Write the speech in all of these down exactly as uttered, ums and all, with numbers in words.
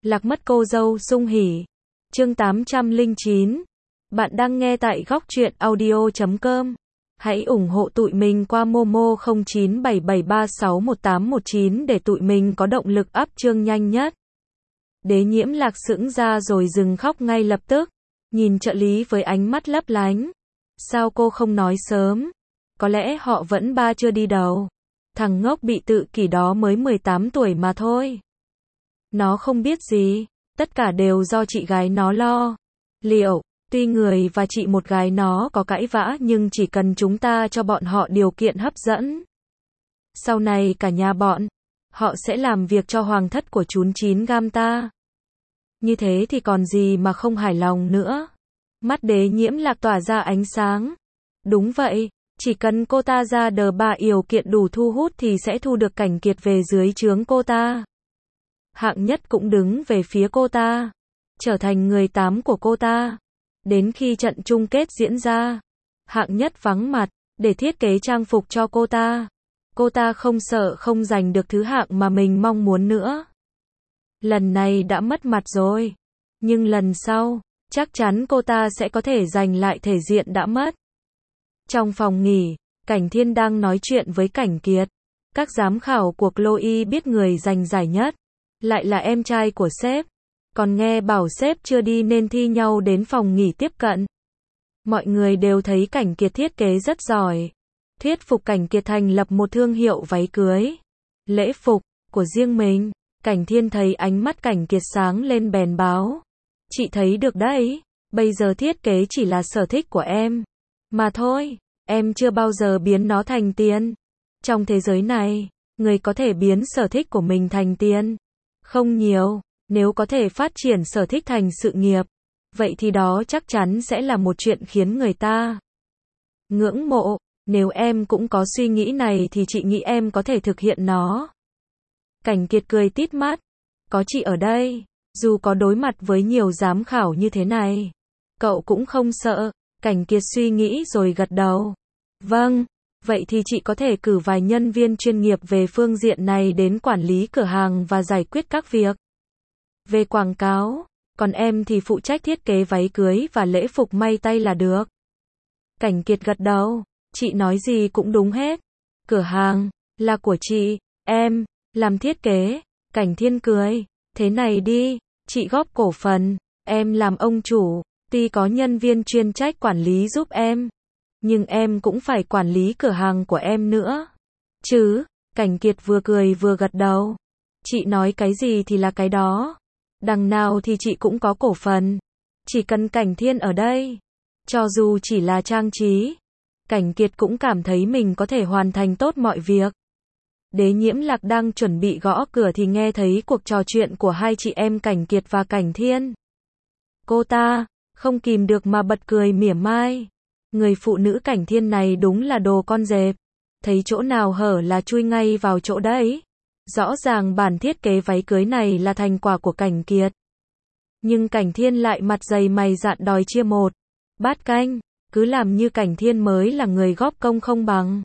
Lạc mất cô dâu sung hỉ. Chương tám trăm lẻ chín. Bạn đang nghe tại góc truyện audio chấm com. Hãy ủng hộ tụi mình qua Momo không chín bảy bảy ba sáu một tám một chín để tụi mình có động lực up chương nhanh nhất. Đế Nhiễm Lạc sững ra rồi dừng khóc ngay lập tức, nhìn trợ lý với ánh mắt lấp lánh. Sao cô không nói sớm? Có lẽ họ vẫn ba chưa đi đâu. Thằng ngốc bị tự kỷ đó mới mười tám tuổi mà thôi. Nó không biết gì, tất cả đều do chị gái nó lo. Liệu, tuy người và chị một gái nó có cãi vã nhưng chỉ cần chúng ta cho bọn họ điều kiện hấp dẫn. Sau này cả nhà bọn, họ sẽ làm việc cho hoàng thất của chún chín gam ta. Như thế thì còn gì mà không hài lòng nữa. Mắt Đế Nhiễm Lạc tỏa ra ánh sáng. Đúng vậy, chỉ cần cô ta ra đờ bà điều kiện đủ thu hút thì sẽ thu được Cảnh Kiệt về dưới trướng cô ta. Hạng Nhất cũng đứng về phía cô ta, trở thành người tám của cô ta. Đến khi trận chung kết diễn ra, Hạng Nhất vắng mặt, để thiết kế trang phục cho cô ta. Cô ta không sợ không giành được thứ hạng mà mình mong muốn nữa. Lần này đã mất mặt rồi, nhưng lần sau, chắc chắn cô ta sẽ có thể giành lại thể diện đã mất. Trong phòng nghỉ, Cảnh Thiên đang nói chuyện với Cảnh Kiệt. Các giám khảo của Chloe biết người giành giải nhất lại là em trai của sếp, còn nghe bảo sếp chưa đi nên thi nhau đến phòng nghỉ tiếp cận. Mọi người đều thấy Cảnh Kiệt thiết kế rất giỏi, thuyết phục Cảnh Kiệt thành lập một thương hiệu váy cưới, lễ phục của riêng mình. Cảnh Thiên thấy ánh mắt Cảnh Kiệt sáng lên bèn báo, chị thấy được đấy, bây giờ thiết kế chỉ là sở thích của em mà thôi, em chưa bao giờ biến nó thành tiền. Trong thế giới này, người có thể biến sở thích của mình thành tiền không nhiều. Nếu có thể phát triển sở thích thành sự nghiệp, vậy thì đó chắc chắn sẽ là một chuyện khiến người ta ngưỡng mộ. Nếu em cũng có suy nghĩ này thì chị nghĩ em có thể thực hiện nó. Cảnh Kiệt cười tít mắt, có chị ở đây, dù có đối mặt với nhiều giám khảo như thế này, cậu cũng không sợ. Cảnh Kiệt suy nghĩ rồi gật đầu. Vâng, vậy thì chị có thể cử vài nhân viên chuyên nghiệp về phương diện này đến quản lý cửa hàng và giải quyết các việc về quảng cáo, còn em thì phụ trách thiết kế váy cưới và lễ phục may tay là được. Cảnh Kiệt gật đầu, chị nói gì cũng đúng hết. Cửa hàng là của chị, em làm thiết kế. Cảnh Thiên cười, thế này đi, chị góp cổ phần, em làm ông chủ, tuy có nhân viên chuyên trách quản lý giúp em, nhưng em cũng phải quản lý cửa hàng của em nữa. Chứ? Cảnh Kiệt vừa cười vừa gật đầu. Chị nói cái gì thì là cái đó. Đằng nào thì chị cũng có cổ phần. Chỉ cần Cảnh Thiên ở đây, cho dù chỉ là trang trí, Cảnh Kiệt cũng cảm thấy mình có thể hoàn thành tốt mọi việc. Đế Nhiễm Lạc đang chuẩn bị gõ cửa thì nghe thấy cuộc trò chuyện của hai chị em Cảnh Kiệt và Cảnh Thiên. Cô ta không kìm được mà bật cười mỉa mai. Người phụ nữ Cảnh Thiên này đúng là đồ con dẹp, thấy chỗ nào hở là chui ngay vào chỗ đấy. Rõ ràng bản thiết kế váy cưới này là thành quả của Cảnh Kiệt, nhưng Cảnh Thiên lại mặt dày mày dạn đòi chia một bát canh, cứ làm như Cảnh Thiên mới là người góp công không bằng.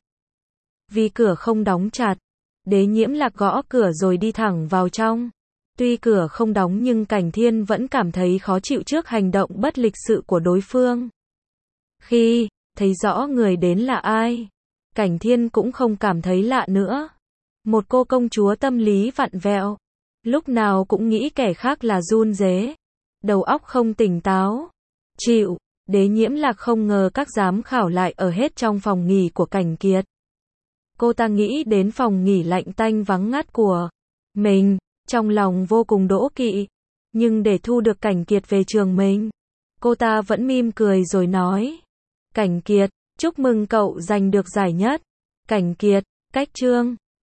Vì cửa không đóng chặt, Đế Nhiễm Lạc gõ cửa rồi đi thẳng vào trong. Tuy cửa không đóng nhưng Cảnh Thiên vẫn cảm thấy khó chịu trước hành động bất lịch sự của đối phương. Khi thấy rõ người đến là ai, Cảnh Thiên cũng không cảm thấy lạ nữa. Một cô công chúa tâm lý vặn vẹo, lúc nào cũng nghĩ kẻ khác là run rế, đầu óc không tỉnh táo. Chịu, Đế Nhiễm Lạc không ngờ các giám khảo lại ở hết trong phòng nghỉ của Cảnh Kiệt. Cô ta nghĩ đến phòng nghỉ lạnh tanh vắng ngắt của mình, trong lòng vô cùng đố kỵ. Nhưng để thu được Cảnh Kiệt về trường mình, cô ta vẫn mỉm cười rồi nói. Cảnh Kiệt, chúc mừng cậu giành được giải nhất. Cảnh Kiệt, cách chương.